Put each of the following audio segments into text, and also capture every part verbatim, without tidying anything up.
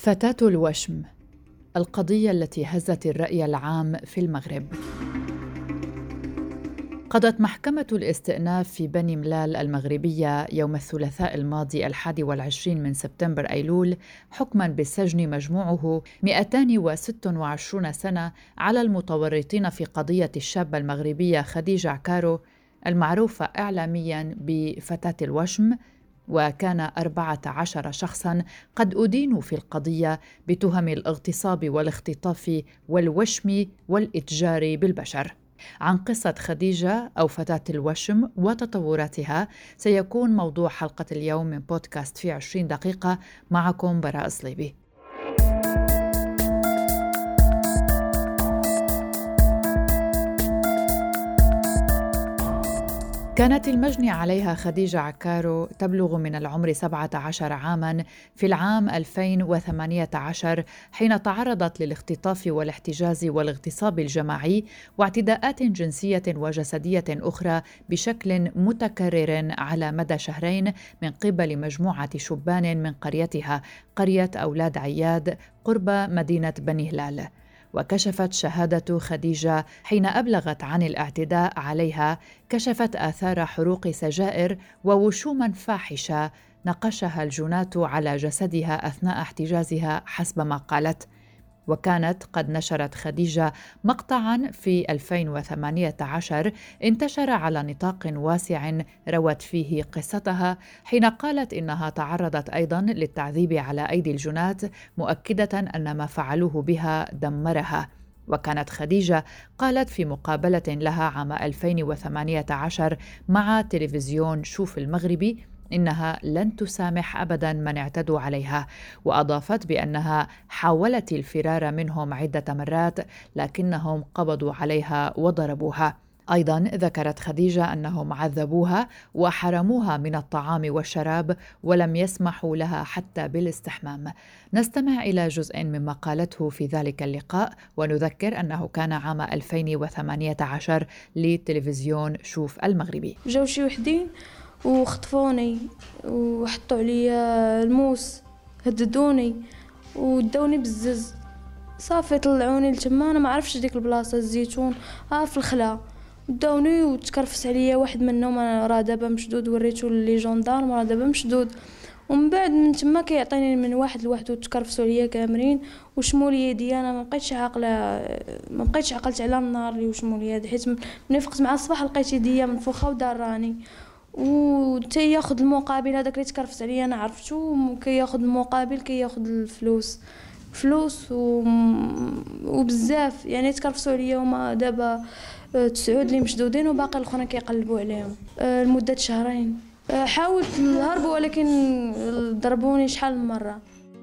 فتاة الوشم، القضية التي هزت الرأي العام في المغرب. قضت محكمة الاستئناف في بني ملال المغربية يوم الثلاثاء الماضي الحادي والعشرين من سبتمبر أيلول حكماً بالسجن مجموعه مئتين وستة وعشرين سنة على المتورطين في قضية الشابة المغربية خديجة عكارو المعروفة إعلامياً بفتاة الوشم، وكان أربعة عشر شخصاً قد أدينوا في القضية بتهم الاغتصاب والاختطاف والوشم والإتجار بالبشر. عن قصة خديجة أو فتاة الوشم وتطوراتها سيكون موضوع حلقة اليوم من بودكاست في عشرين دقيقة. معكم براء صليبي. كانت المجني عليها خديجة عكارو تبلغ من العمر سبعة عشر عاماً في العام ألفين وثمانية عشر حين تعرضت للاختطاف والاحتجاز والاغتصاب الجماعي واعتداءات جنسية وجسدية أخرى بشكل متكرر على مدى شهرين من قبل مجموعة شبان من قريتها، قرية أولاد عياد قرب مدينة بني هلال. وكشفت شهادة خديجة حين أبلغت عن الاعتداء عليها، كشفت آثار حروق سجائر ووشوما فاحشة نقشها الجنات على جسدها أثناء احتجازها حسب ما قالت. وكانت قد نشرت خديجة مقطعاً في ألفين وثمانية عشر انتشر على نطاق واسع روت فيه قصتها حين قالت إنها تعرضت أيضاً للتعذيب على أيدي الجنات، مؤكدة أن ما فعلوه بها دمرها. وكانت خديجة قالت في مقابلة لها عام ألفين وثمانية عشر مع تلفزيون شوف المغربي إنها لن تسامح أبداً من اعتدوا عليها، وأضافت بأنها حاولت الفرار منهم عدة مرات لكنهم قبضوا عليها وضربوها. أيضاً ذكرت خديجة أنهم عذبوها وحرموها من الطعام والشراب ولم يسمحوا لها حتى بالاستحمام. نستمع إلى جزء مما قالته في ذلك اللقاء، ونذكر أنه كان عام ألفين وثمانية عشر لتلفزيون شوف المغربي. جاو شي وحدين وخطفوني وحطوا عليا الموس، هددوني وداوني بالزز، صافي طلعوني لتما. انا ما عرفتش ديك البلاصه الزيتون ها في الخلا، داوني وتكرفس عليا واحد منهم، انا راه دابا مشدود، وريته لي جوندارم راه دابا مشدود. ومن بعد من تما كيعطيني من واحد لواحد وتكرفسوا عليا كامرين وشموا لي يدي. انا ما بقيتش عاقله، ما بقيتش عقلت على النهار اللي وشموا لي يدي، حيت ملي فقت مع الصباح لقيت يديا منفوخه وداراني. وتي ياخذ المقابل هذاك اللي تكرفس عليا انا عرفتو، كي ياخذ المقابل كي ياخذ الفلوس فلوس و... وبزاف يعني تكرفسوا عليا. وما دابا تسعود اللي مشدودين وباقي الاخرين كيقلبوا عليهم لمده شهرين. حاولت نهرب ولكن ضربوني شحال من مره.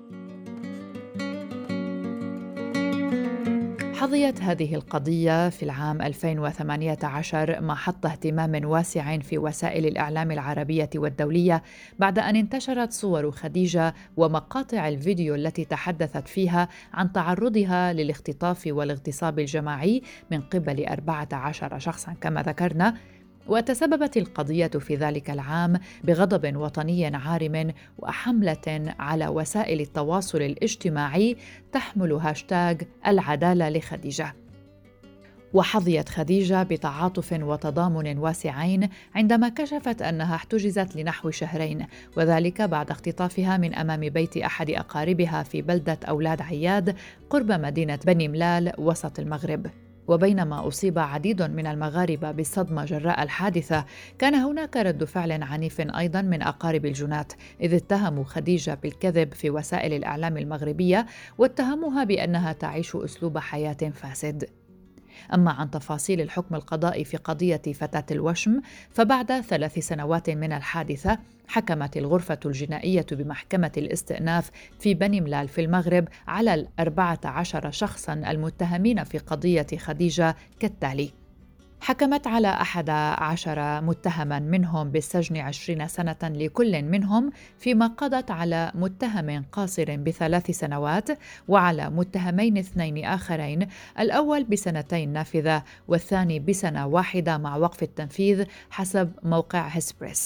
حظيت هذه القضية في العام ألفين وثمانية عشر محط اهتمام واسع في وسائل الإعلام العربية والدولية بعد أن انتشرت صور خديجة ومقاطع الفيديو التي تحدثت فيها عن تعرضها للاختطاف والاغتصاب الجماعي من قبل أربعة عشر شخصاً كما ذكرنا. وتسببت القضية في ذلك العام بغضب وطني عارم وحملة على وسائل التواصل الاجتماعي تحمل هاشتاغ العدالة لخديجة. وحظيت خديجة بتعاطف وتضامن واسعين عندما كشفت أنها احتجزت لنحو شهرين، وذلك بعد اختطافها من أمام بيت أحد أقاربها في بلدة أولاد عياد قرب مدينة بني ملال وسط المغرب. وبينما أصيب عديد من المغاربة بالصدمة جراء الحادثة، كان هناك رد فعل عنيف أيضاً من أقارب الجنات، إذ اتهموا خديجة بالكذب في وسائل الإعلام المغربية واتهموها بأنها تعيش أسلوب حياة فاسد. أما عن تفاصيل الحكم القضائي في قضية فتاة الوشم، فبعد ثلاث سنوات من الحادثة حكمت الغرفة الجنائية بمحكمة الاستئناف في بني ملال في المغرب على الأربعة عشر شخصاً المتهمين في قضية خديجة كالتالي: حكمت على أحد عشر متهما منهم بالسجن عشرين سنة لكل منهم، فيما قضت على متهم قاصر بثلاث سنوات وعلى متهمين اثنين آخرين، الأول بسنتين نافذة والثاني بسنة واحدة مع وقف التنفيذ حسب موقع هسبريس.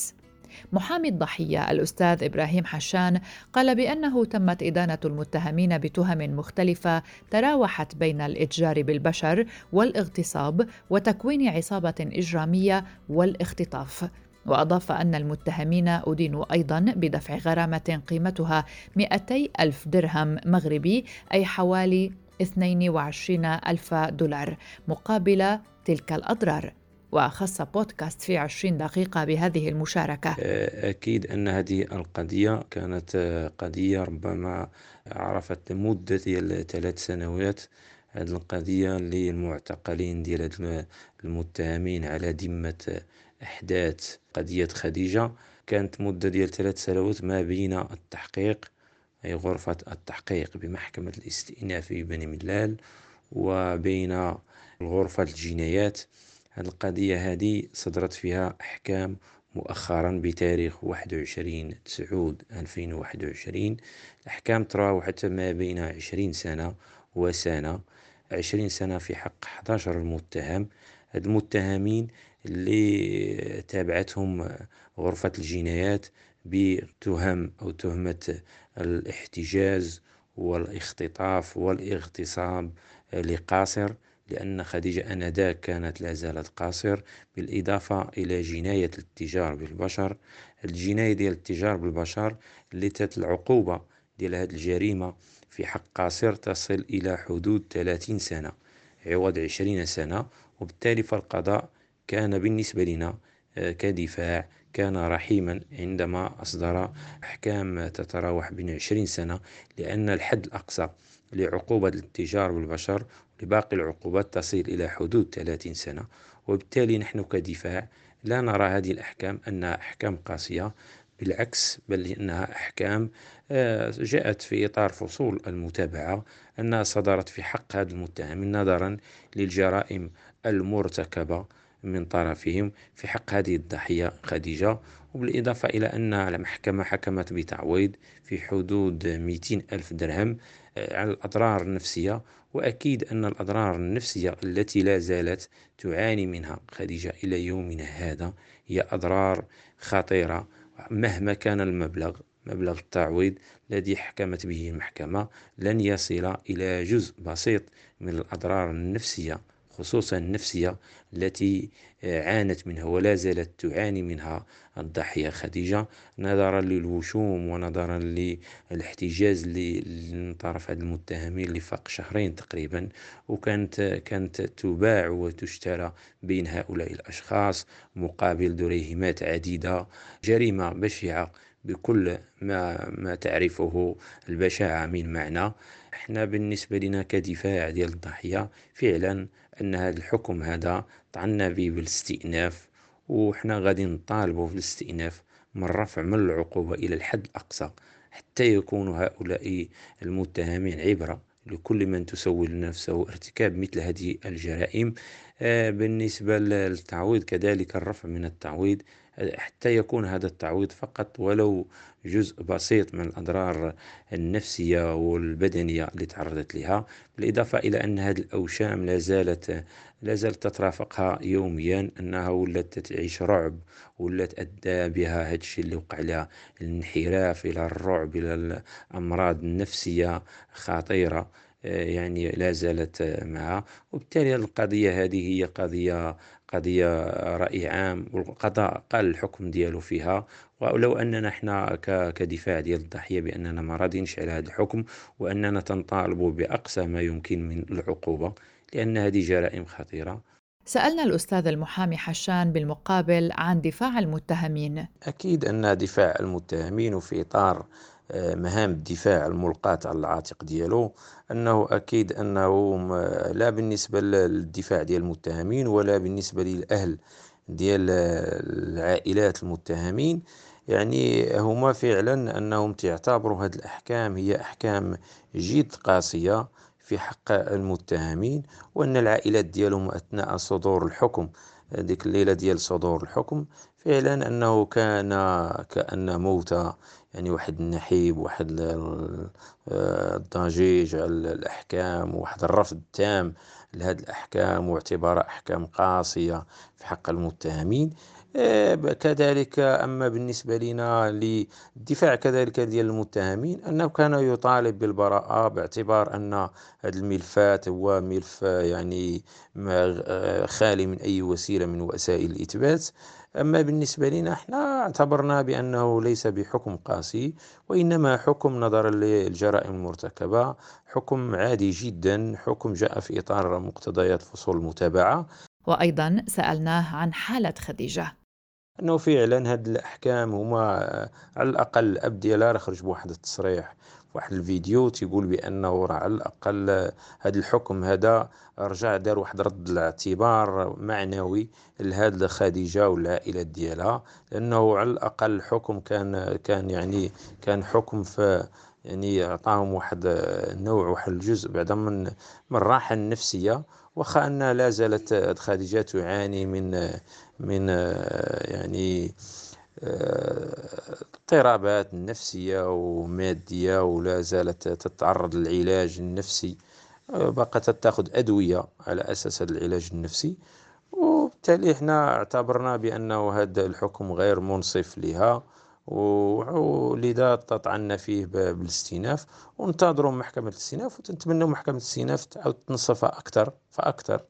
محامي الضحية الأستاذ إبراهيم حشان قال بأنه تمت إدانة المتهمين بتهم مختلفة تراوحت بين الإتجار بالبشر والاغتصاب وتكوين عصابة إجرامية والاختطاف. وأضاف أن المتهمين أدينوا أيضاً بدفع غرامة قيمتها مئتي ألف درهم مغربي، أي حوالي اثنين وعشرين ألف دولار، مقابل تلك الأضرار. وخص بودكاست في عشرين دقيقة بهذه المشاركة. أكيد أن هذه القضية كانت قضية ربما عرفت مدة ديال ثلاث سنوات. هذه القضية اللي المعتقلين ديال هاد المتهمين على ذمة أحداث قضية خديجة كانت مدة ديال ثلاث سنوات ما بين التحقيق، أي غرفة التحقيق بمحكمة الاستئناف في بني ملال، وبين غرفة الجنايات. هذه القضية هذه صدرت فيها أحكام مؤخرا بتاريخ واحد وعشرين تسعود ألفين وواحد وعشرين. الأحكام تراوحت ما بين عشرين سنة وسنة. عشرين سنة في حق أحد عشر المتهم. هاد المتهمين اللي تابعتهم غرفة الجنايات بتهم أو تهمة الاحتجاز والاختطاف والاغتصاب لقاصر، لأن خديجة آنذاك كانت لا زالت قاصر، بالإضافة إلى جناية الاتجار بالبشر. الجناية ديال الاتجار بالبشر اللي تات العقوبة ديال هذه الجريمة في حق قاصر تصل إلى حدود ثلاثين سنة عوض عشرين سنة. وبالتالي فالقضاء كان بالنسبة لنا كدفاع كان رحيما عندما أصدر أحكام تتراوح بين عشرين سنة، لأن الحد الأقصى لعقوبة الاتجار بالبشر لباقي العقوبات تصل إلى حدود ثلاثين سنة. وبالتالي نحن كدفاع لا نرى هذه الأحكام أنها أحكام قاسية، بالعكس، بل إنها أحكام جاءت في إطار فصول المتابعة، أنها صدرت في حق هذا المتهم نظرا للجرائم المرتكبة من طرفهم في حق هذه الضحية خديجة. وبالإضافة إلى أن المحكمة حكمت بتعويض في حدود مئتين ألف درهم على الأضرار النفسية. وأكيد أن الأضرار النفسية التي لا زالت تعاني منها خديجة إلى يومنا هذا هي أضرار خطيرة، مهما كان المبلغ مبلغ التعويض الذي حكمت به المحكمة لن يصل إلى جزء بسيط من الأضرار النفسية، خصوصا النفسية التي عانت منها ولا زالت تعاني منها الضحية خديجة، نظرا للوشوم ونظرا للاحتجاز من طرف هذه المتهمين لفاق شهرين تقريبا. وكانت كانت تباع وتشترى بين هؤلاء الأشخاص مقابل دريهمات عديدة. جريمة بشعة بكل ما, ما تعرفه البشاعة من معنى. احنا بالنسبة لنا كدفاع ديال الضحية فعلا أن هذا الحكم هذا طعنا به بالاستئناف، وحنا غادي نطالبوا في الاستئناف من رفع من العقوبة إلى الحد الأقصى حتى يكون هؤلاء المتهمين عبرة لكل من تسول نفسه ارتكاب مثل هذه الجرائم. آه بالنسبة للتعويض كذلك الرفع من التعويض حتى يكون هذا التعويض فقط ولو جزء بسيط من الأضرار النفسية والبدنية اللي تعرضت لها، بالإضافة إلى أن هذه الأوشام لا زالت لا زالت تترافقها يوميا، أنها ولات تعيش رعب، ولات أدى بها هذا الشيء اللي وقع لها الانحراف إلى الرعب، إلى الأمراض النفسية خطيرة يعني لا زالت معها. وبالتالي القضية هذه هي قضية قضية رأي عام، والقضاء قال الحكم ديالو فيها. ولو أننا احنا كدفاع ديال الضحية بأننا ما راضينش على هذا الحكم، وأننا تنطالب بأقصى ما يمكن من العقوبة، لأن هذه جرائم خطيرة. سألنا الأستاذ المحامي حشان بالمقابل عن دفاع المتهمين. أكيد أن دفاع المتهمين وفي إطار مهام الدفاع الملقاة على العاتق ديالو، أنه أكيد أنه لا بالنسبة للدفاع ديال المتهمين ولا بالنسبة للأهل ديال العائلات المتهمين، يعني هما فعلا أنهم تعتبروا هذه الأحكام هي أحكام جد قاسية في حق المتهمين، وأن العائلات ديالهم أثناء صدور الحكم ديك الليلة ديال صدور الحكم فعلا أنه كان كأن موتى، يعني واحد النحيب، واحد الضجيج على الأحكام، وواحد الرفض تام لهذه الأحكام واعتبارها أحكام قاسية في حق المتهمين. آه، ب- كذلك أما بالنسبة لنا للدفاع كذلك ديال المتهمين، أنه كان يطالب بالبراءة باعتبار أن هذا الملفات هو ملف آه، يعني ما- آه، خالي من أي وسيلة من وسائل الإثبات. أما بالنسبة لنا احنا اعتبرنا بأنه ليس بحكم قاسي، وإنما حكم نظرا للجرائم المرتكبة، حكم عادي جدا، حكم جاء في إطار مقتضيات فصول المتابعة. وأيضا سألناه عن حالة خديجة. انه فعلا هاد الاحكام هما آه، على الاقل الاب ديالها راه خرج بواحد التصريح، واحد الفيديو تيقول بانه راه على الاقل آه، هاد الحكم هذا رجع دار واحد رد الاعتبار معنوي لهاد خديجه والعائله ديالها، لانه على الاقل الحكم كان كان يعني كان حكم في يعني عطاهم واحد آه، النوع، واحد الجزء بعدا من من الراحه النفسيه، واخا ان لا زالت آه، خديجه تعاني من آه، من آه، يعني آه، اضطرابات نفسية ومادية، ولا زالت تتعرض للعلاج النفسي، آه، بقت تأخذ أدوية على أساس هذا العلاج النفسي. وبالتالي احنا اعتبرنا بأنه هذا الحكم غير منصف لها، ولذا تطعنا فيه ب- بالاستئناف، وننتظروا محكمة الاستئناف، ونتمنى محكمة الاستئناف تعاود تنصفها أكثر فأكثر.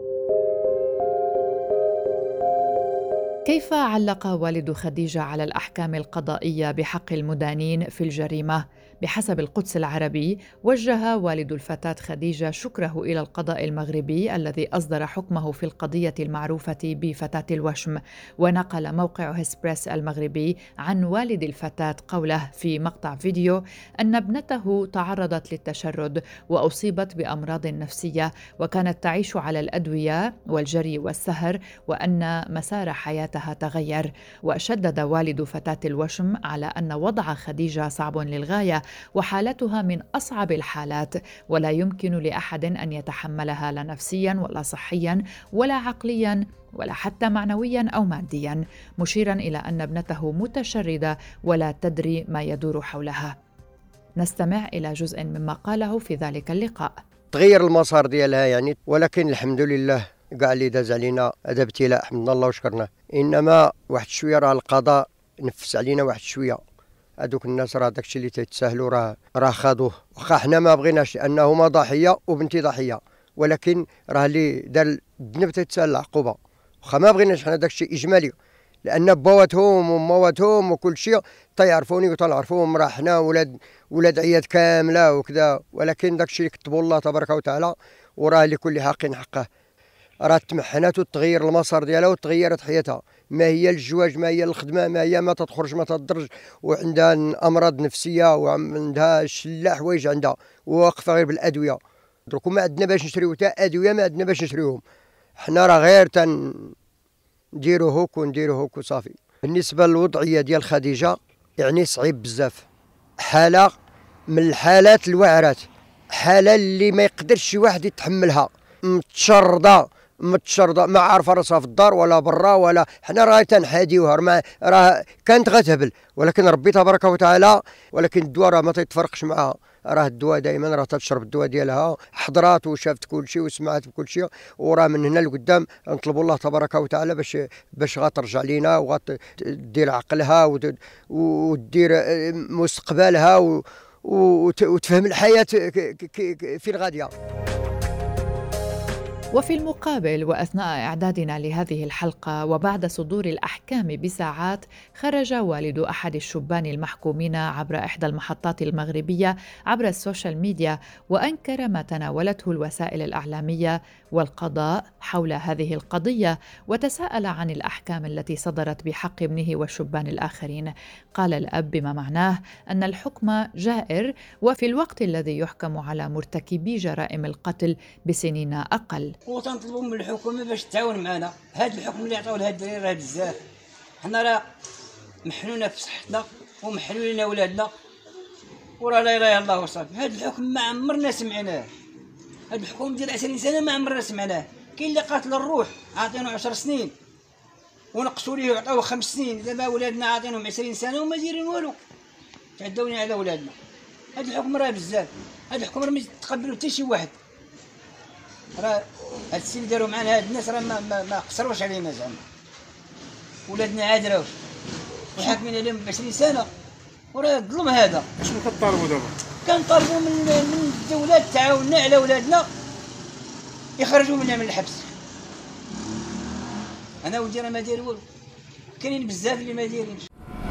كيف علق والد خديجة على الأحكام القضائية بحق المدانين في الجريمة؟ بحسب القدس العربي، وجه والد الفتاة خديجة شكره إلى القضاء المغربي الذي أصدر حكمه في القضية المعروفة بفتاة الوشم. ونقل موقع هسبريس المغربي عن والد الفتاة قوله في مقطع فيديو أن ابنته تعرضت للتشرد وأصيبت بأمراض نفسية، وكانت تعيش على الأدوية والجري والسهر، وأن مسار حياتها تغير. وشدد والد فتاة الوشم على أن وضع خديجة صعب للغاية، وحالتها من أصعب الحالات، ولا يمكن لأحد أن يتحملها لا نفسياً ولا صحياً ولا عقلياً ولا حتى معنوياً أو مادياً، مشيراً إلى أن ابنته متشردة ولا تدري ما يدور حولها. نستمع إلى جزء مما قاله في ذلك اللقاء. تغير المسار ديالها يعني، ولكن الحمد لله كاع اللي داز علينا هذا ابتلاء، حمدنا الله وشكرنا. انما واحد شويه راه القضاء نفس علينا واحد شويه. هذوك الناس راه داكشي اللي تيتساهلوا راه راه خاضوه، واخا حنا ما بغيناش لانه هما ضحيه وبنتي ضحيه، ولكن راه اللي دار الذنب تيتساهل العقوبه، واخا ما بغيناش حنا داكشي اجمالي، لان بواتهم ومواتهم وكل شيء تيعرفوني وتنعرفوهم، راه حنا ولاد ولاد عياد كامله وكذا، ولكن داكشي اللي كتبوا الله تبارك وتعالى، وراه لكل حق حقه. راه تمحنات وتغير المسار ديالها وتغيرت حياتها، ما هي الزواج، ما هي الخدمه، ما هي ما تخرج ما تدرج، وعندها امراض نفسيه وعندها شله حوايج عندها، وواقفه غير بالادويه. درك ما عندنا باش نشريو حتى ادويه، ما عندنا باش نشريوهم، حنا راه غير تن نديرو هوك ونديرو هوك وصافي. بالنسبه للوضعيه ديال خديجه يعني صعيب بزاف، حاله من الحالات الواعرات، حاله اللي ما يقدرش شي واحد يتحملها، متشرده متشرده ما عارفه راسها في الدار ولا برا، ولا حنا راه تنحاديوها، ما راه كانت غتهبل، ولكن ربي تبارك وتعالى، ولكن الدواء راه ما تيتفرقش معها، راه الدواء دائما راه تشرب الدواء ديالها، حضرات وشافت كل شيء وسمعت بكل شيء، وراه من هنا لقدام نطلبوا الله تبارك وتعالى باش باش غترجع لينا وغتدير عقلها وتدير مستقبلها وتفهم الحياه فين غاديه. وفي المقابل، وأثناء إعدادنا لهذه الحلقة وبعد صدور الأحكام بساعات، خرج والد أحد الشبان المحكومين عبر إحدى المحطات المغربية عبر السوشيال ميديا، وأنكر ما تناولته الوسائل الإعلامية والقضاء حول هذه القضية، وتساءل عن الأحكام التي صدرت بحق ابنه والشبان الآخرين. قال الأب بما معناه أن الحكم جائر، وفي الوقت الذي يحكم على مرتكبي جرائم القتل بسنين أقل. وتنطلبوا من الحكومه باش تعاون معنا. هذا الحكم اللي عطاوه لهاد الدراري راه بزاف، حنا راه محنونا في صحتنا ومحنوا لنا ولادنا، وراه لا اله الا الله وصافي. هذا الحكم ما عمرنا سمعناه، هذا الحكم ديال عشرين سنه ما عمرنا سمعناه. كاين اللي قاتل الروح عاطينه عشر سنين ونقصوا ليه وعطاوه خمس سنين، دابا ولادنا عاطينهم عشرين سنه وما دايرين والو، تعداونا على ولادنا. هذا الحكم راه بزاف، هذا الحكم راه ما يتقبلوا حتى شي واحد. راه هاد السي اللي داروا معنا هاد الناس راه ما, ما, ما قصروش علينا زعما. ولادنا عاد راوش وحاكمين عليهم بعشرين سنه وراه الظلم هذا. شنو كطالبوا دابا؟ كنطالبوا من من الدوله تعاوننا على ولادنا يخرجوا منا من الحبس. انا ولدي راه ما داير والو، كاينين بزاف اللي ما دايرينش.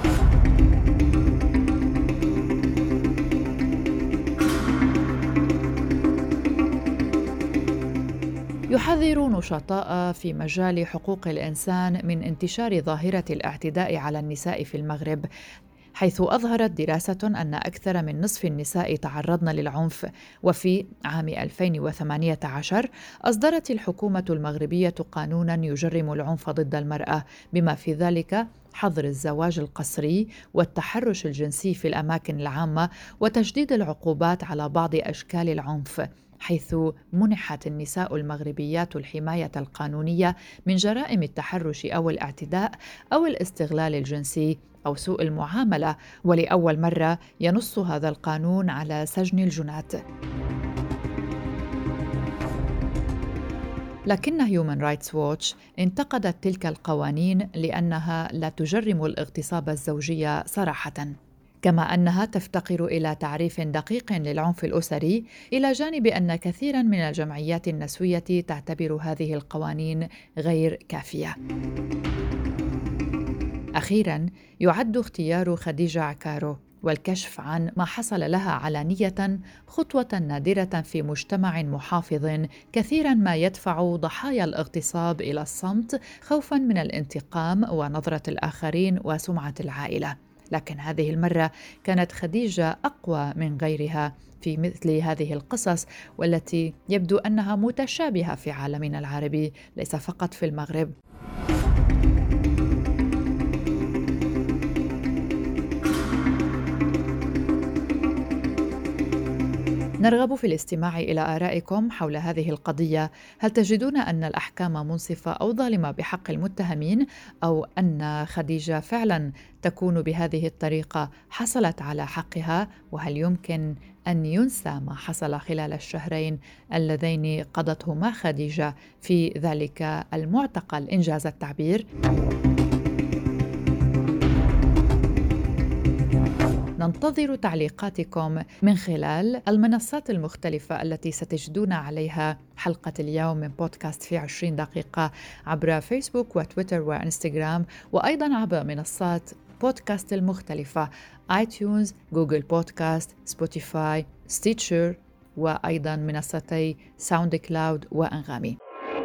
يحذر نشطاء في مجال حقوق الإنسان من انتشار ظاهرة الاعتداء على النساء في المغرب، حيث أظهرت دراسة أن أكثر من نصف النساء تعرضن للعنف. وفي عام ألفين وثمانية عشر أصدرت الحكومة المغربية قانوناً يجرم العنف ضد المرأة، بما في ذلك حظر الزواج القسري والتحرش الجنسي في الأماكن العامة وتشديد العقوبات على بعض أشكال العنف، حيث منحت النساء المغربيات الحماية القانونية من جرائم التحرش أو الاعتداء أو الاستغلال الجنسي أو سوء المعاملة. ولأول مرة ينص هذا القانون على سجن الجنات. لكن هيومن رايتس ووتش انتقدت تلك القوانين لأنها لا تجرم الاغتصاب الزوجي صراحة، كما أنها تفتقر إلى تعريف دقيق للعنف الأسري، إلى جانب أن كثيراً من الجمعيات النسوية تعتبر هذه القوانين غير كافية. أخيراً، يعد اختيار خديجة عكارو والكشف عن ما حصل لها علانية خطوة نادرة في مجتمع محافظ كثيراً ما يدفع ضحايا الاغتصاب إلى الصمت خوفاً من الانتقام ونظرة الآخرين وسمعة العائلة. لكن هذه المرة كانت خديجة أقوى من غيرها في مثل هذه القصص، والتي يبدو أنها متشابهة في عالمنا العربي ليس فقط في المغرب. نرغب في الاستماع إلى آرائكم حول هذه القضية. هل تجدون أن الأحكام منصفة أو ظالمة بحق المتهمين، أو أن خديجة فعلا تكون بهذه الطريقة حصلت على حقها؟ وهل يمكن أن ينسى ما حصل خلال الشهرين اللذين قضتهما خديجة في ذلك المعتقل إنجاز التعبير؟ ننتظر تعليقاتكم من خلال المنصات المختلفة التي ستجدون عليها حلقة اليوم من بودكاست في عشرين دقيقة عبر فيسبوك وتويتر وإنستغرام، وأيضاً عبر منصات بودكاست المختلفة آي تيونز، جوجل بودكاست، سبوتيفاي، ستيتشر، وأيضاً منصتي ساوند كلاود وأنغامي.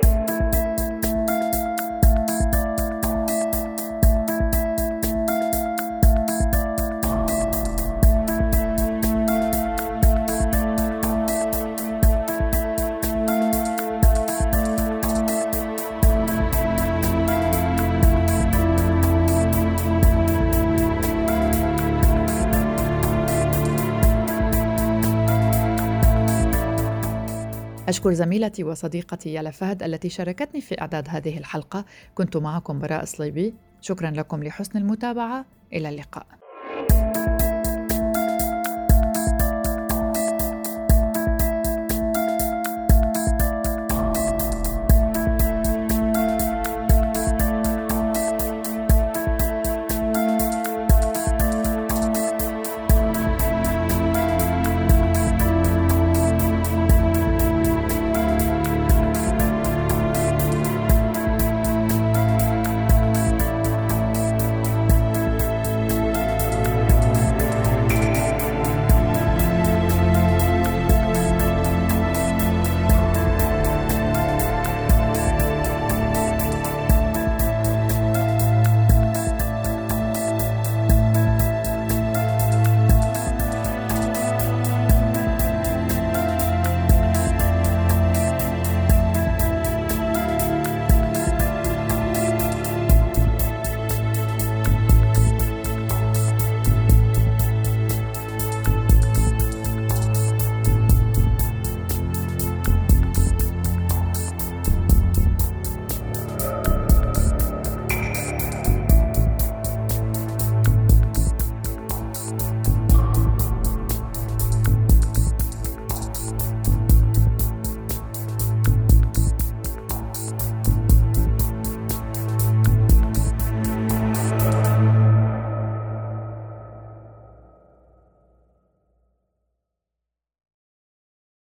أشكر زميلتي وصديقتي يالا فهد التي شاركتني في إعداد هذه الحلقة. كنت معكم براء صليبي. شكرا لكم لحسن المتابعة. إلى اللقاء.